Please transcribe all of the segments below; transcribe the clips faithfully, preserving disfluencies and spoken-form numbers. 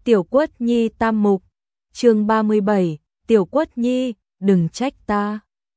Tiểu Quất Nhi tam mục, chương ba mươi bảy, Tiểu Quất Nhi, đừng trách ta.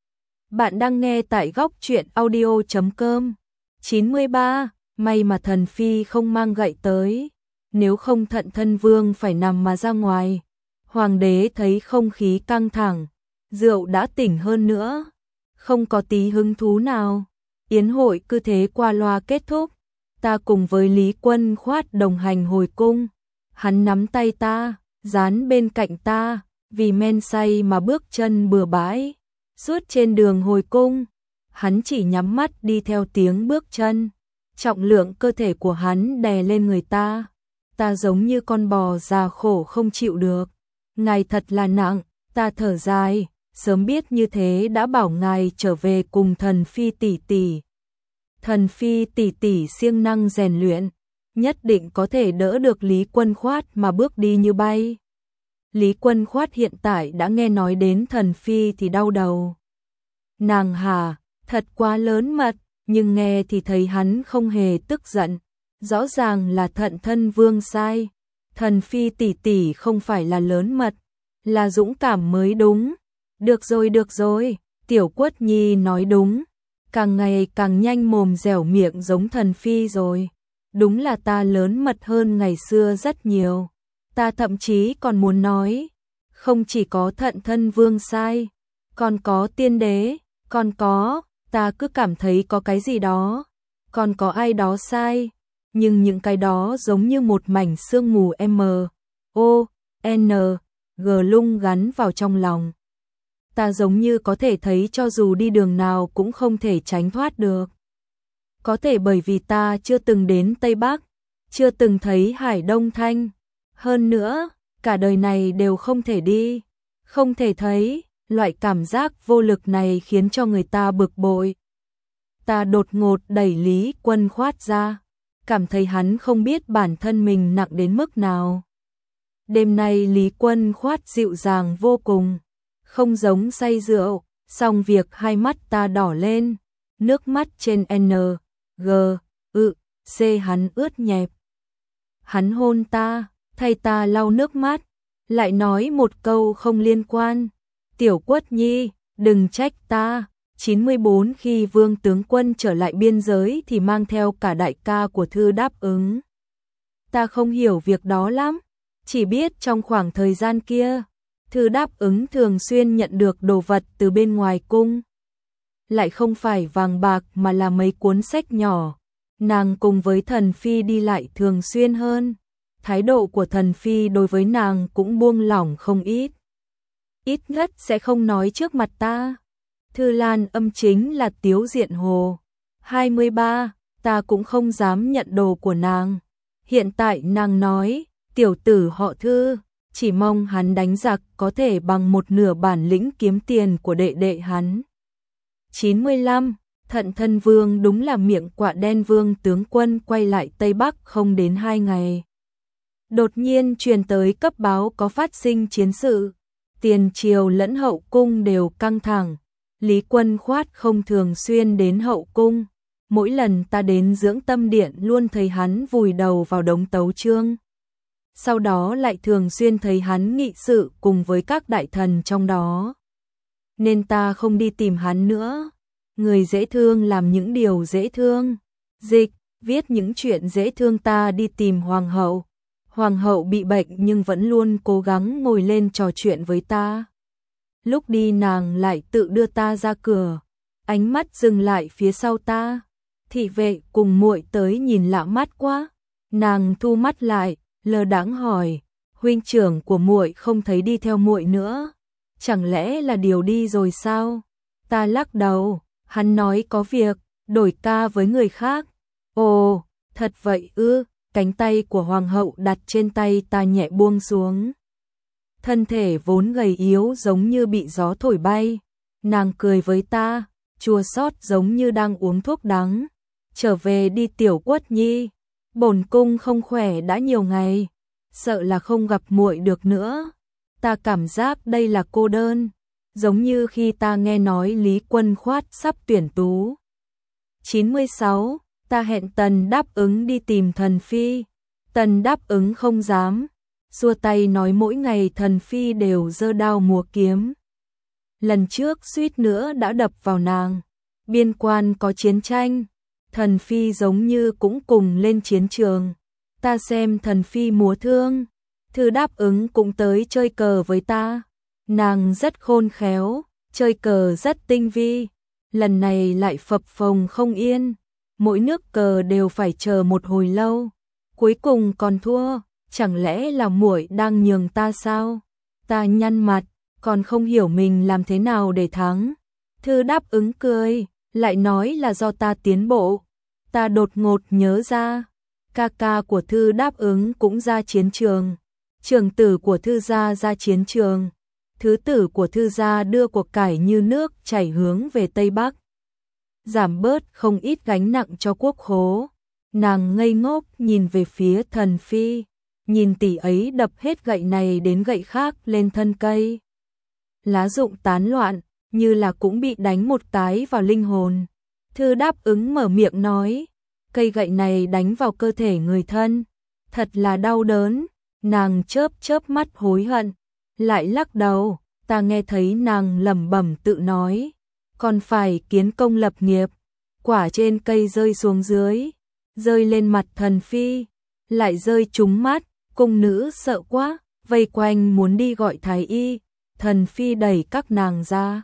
Bạn đang nghe tại góc truyện audio chấm com. chín mươi ba, may mà thần phi không mang gậy tới, nếu không Thận Thân Vương phải nằm mà ra ngoài. Hoàng đế thấy không khí căng thẳng, rượu đã tỉnh hơn nữa, không có tí hứng thú nào. Yến hội cứ thế qua loa kết thúc, ta cùng với Lý Quân Khoát đồng hành hồi cung. Hắn nắm tay ta, dán bên cạnh ta, vì men say mà bước chân bừa bãi. Suốt trên đường hồi cung, hắn chỉ nhắm mắt đi theo tiếng bước chân. Trọng lượng cơ thể của hắn đè lên người ta. Ta giống như con bò già khổ không chịu được. Ngài thật là nặng, ta thở dài, sớm biết như thế đã bảo ngài trở về cùng thần phi tỷ tỷ. Thần phi tỷ tỷ siêng năng rèn luyện, nhất định có thể đỡ được Lý Quân Khoát mà bước đi như bay. Lý Quân Khoát hiện tại đã nghe nói đến thần phi thì đau đầu. Nàng hà, thật quá lớn mật, nhưng nghe thì thấy hắn không hề tức giận. Rõ ràng là Thận Thân Vương sai. Thần phi tỷ tỷ không phải là lớn mật, là dũng cảm mới đúng. Được rồi được rồi, Tiểu Quất Nhi nói đúng. Càng ngày càng nhanh mồm dẻo miệng giống thần phi rồi. Đúng là ta lớn mật hơn ngày xưa rất nhiều. Ta thậm chí còn muốn nói, không chỉ có Thận Thân Vương sai, còn có tiên đế, còn có, ta cứ cảm thấy có cái gì đó, còn có ai đó sai, nhưng những cái đó giống như một mảnh sương mù M, O, N, G lung gắn vào trong lòng. Ta giống như có thể thấy cho dù đi đường nào cũng không thể tránh thoát được. Có thể bởi vì ta chưa từng đến Tây Bắc, chưa từng thấy Hải Đông Thanh. Hơn nữa, cả đời này đều không thể đi, không thể thấy, loại cảm giác vô lực này khiến cho người ta bực bội. Ta đột ngột đẩy Lý Quân Khoát ra, cảm thấy hắn không biết bản thân mình nặng đến mức nào. Đêm nay Lý Quân Khoát dịu dàng vô cùng, không giống say rượu, song việc hai mắt ta đỏ lên, nước mắt trên N, G, ự, C hắn ướt nhẹp. Hắn hôn ta, thay ta lau nước mắt, lại nói một câu không liên quan. Tiểu Quất Nhi, đừng trách ta. chín mươi bốn khi Vương tướng quân trở lại biên giới thì mang theo cả đại ca của Thư đáp ứng. Ta không hiểu việc đó lắm, chỉ biết trong khoảng thời gian kia, Thư đáp ứng thường xuyên nhận được đồ vật từ bên ngoài cung. Lại không phải vàng bạc mà là mấy cuốn sách nhỏ. Nàng cùng với thần phi đi lại thường xuyên hơn. Thái độ của thần phi đối với nàng cũng buông lỏng không ít. Ít nhất sẽ không nói trước mặt ta. Thư Lan âm chính là Tiếu Diện Hồ. hai mươi ba, ta cũng không dám nhận đồ của nàng. Hiện tại nàng nói, tiểu tử họ Thư, chỉ mong hắn đánh giặc có thể bằng một nửa bản lĩnh kiếm tiền của đệ đệ hắn. chín mươi lăm, Thận Thân Vương đúng là miệng quạ đen. Vương tướng quân quay lại Tây Bắc không đến hai ngày. Đột nhiên truyền tới cấp báo có phát sinh chiến sự. Tiền triều lẫn hậu cung đều căng thẳng. Lý Quân Khoát không thường xuyên đến hậu cung. Mỗi lần ta đến Dưỡng Tâm Điện luôn thấy hắn vùi đầu vào đống tấu chương. Sau đó lại thường xuyên thấy hắn nghị sự cùng với các đại thần trong đó. Nên ta không đi tìm hắn nữa. Người dễ thương làm những điều dễ thương. Dịch, viết những chuyện dễ thương. Ta đi tìm hoàng hậu. Hoàng hậu bị bệnh nhưng vẫn luôn cố gắng ngồi lên trò chuyện với ta. Lúc đi nàng lại tự đưa ta ra cửa. Ánh mắt dừng lại phía sau ta. Thị vệ cùng muội tới nhìn lạ mắt quá. Nàng thu mắt lại, lơ đãng hỏi, huynh trưởng của muội không thấy đi theo muội nữa, chẳng lẽ là điều đi rồi sao? Ta lắc đầu, hắn nói có việc, đổi ca với người khác. Ồ, thật vậy ư? Cánh tay của hoàng hậu đặt trên tay ta nhẹ buông xuống. Thân thể vốn gầy yếu giống như bị gió thổi bay. Nàng cười với ta, chua xót giống như đang uống thuốc đắng. Trở về đi Tiểu Quất Nhi, bổn cung không khỏe đã nhiều ngày, sợ là không gặp muội được nữa. Ta cảm giác đây là cô đơn, giống như khi ta nghe nói Lý Quân Khoát sắp tuyển tú. chín mươi sáu, ta hẹn Tần đáp ứng đi tìm thần phi. Tần đáp ứng không dám. xua tay nói mỗi ngày Thần Phi đều giơ đao múa kiếm. Lần trước suýt nữa đã đập vào nàng. Biên quan có chiến tranh, Thần Phi giống như cũng cùng lên chiến trường. Ta xem Thần Phi múa thương, Thư đáp ứng cũng tới chơi cờ với ta. Nàng rất khôn khéo, chơi cờ rất tinh vi. Lần này lại phập phồng không yên, mỗi nước cờ đều phải chờ một hồi lâu, cuối cùng còn thua. Chẳng lẽ là muội đang nhường ta sao? Ta nhăn mặt, còn không hiểu mình làm thế nào để thắng. Thư đáp ứng cười, lại nói là do ta tiến bộ. Ta đột ngột nhớ ra, ca ca của Thư đáp ứng cũng ra chiến trường, trưởng tử của Thư gia ra chiến trường, thứ tử của Thư gia đưa cuộc cải như nước chảy hướng về Tây Bắc, giảm bớt không ít gánh nặng cho quốc khố. Nàng ngây ngốc nhìn về phía Thần Phi, nhìn tỷ ấy đập hết gậy này đến gậy khác lên thân cây. Lá rụng tán loạn, như là cũng bị đánh một cái vào linh hồn. Thư đáp ứng mở miệng nói, cây gậy này đánh vào cơ thể người thân, thật là đau đớn. Nàng chớp chớp mắt hối hận, lại lắc đầu. Ta nghe thấy nàng lẩm bẩm tự nói, còn phải kiến công lập nghiệp. Quả trên cây rơi xuống dưới, rơi lên mặt Thần Phi, lại rơi trúng mắt. Cung nữ sợ quá, vây quanh muốn đi gọi thái y. Thần Phi đẩy các nàng ra,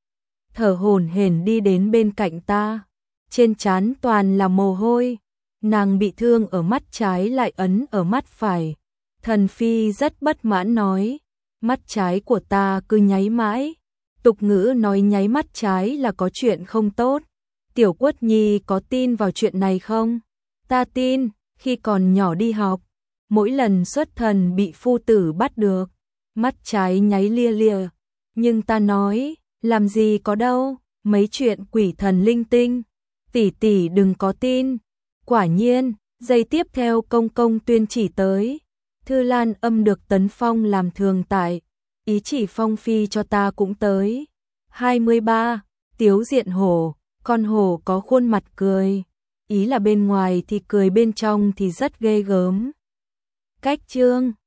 thở hổn hển đi đến bên cạnh ta, trên trán toàn là mồ hôi. Nàng bị thương ở mắt trái lại ấn ở mắt phải. Thần Phi rất bất mãn nói, mắt trái của ta cứ nháy mãi. Tục ngữ nói nháy mắt trái là có chuyện không tốt. Tiểu Quất Nhi có tin vào chuyện này không? Ta tin, khi còn nhỏ đi học, mỗi lần xuất thần bị phu tử bắt được, mắt trái nháy lia lịa. Nhưng ta nói, làm gì có đâu, mấy chuyện quỷ thần linh tinh, tỷ tỷ đừng có tin. Quả nhiên, giây tiếp theo công công tuyên chỉ tới. Thư Lan âm được tấn phong làm thường tại, ý chỉ phong phi cho ta cũng tới. hai mươi ba. Tiếu diện hổ, con hổ có khuôn mặt cười, ý là bên ngoài thì cười bên trong thì rất ghê gớm. Cách chương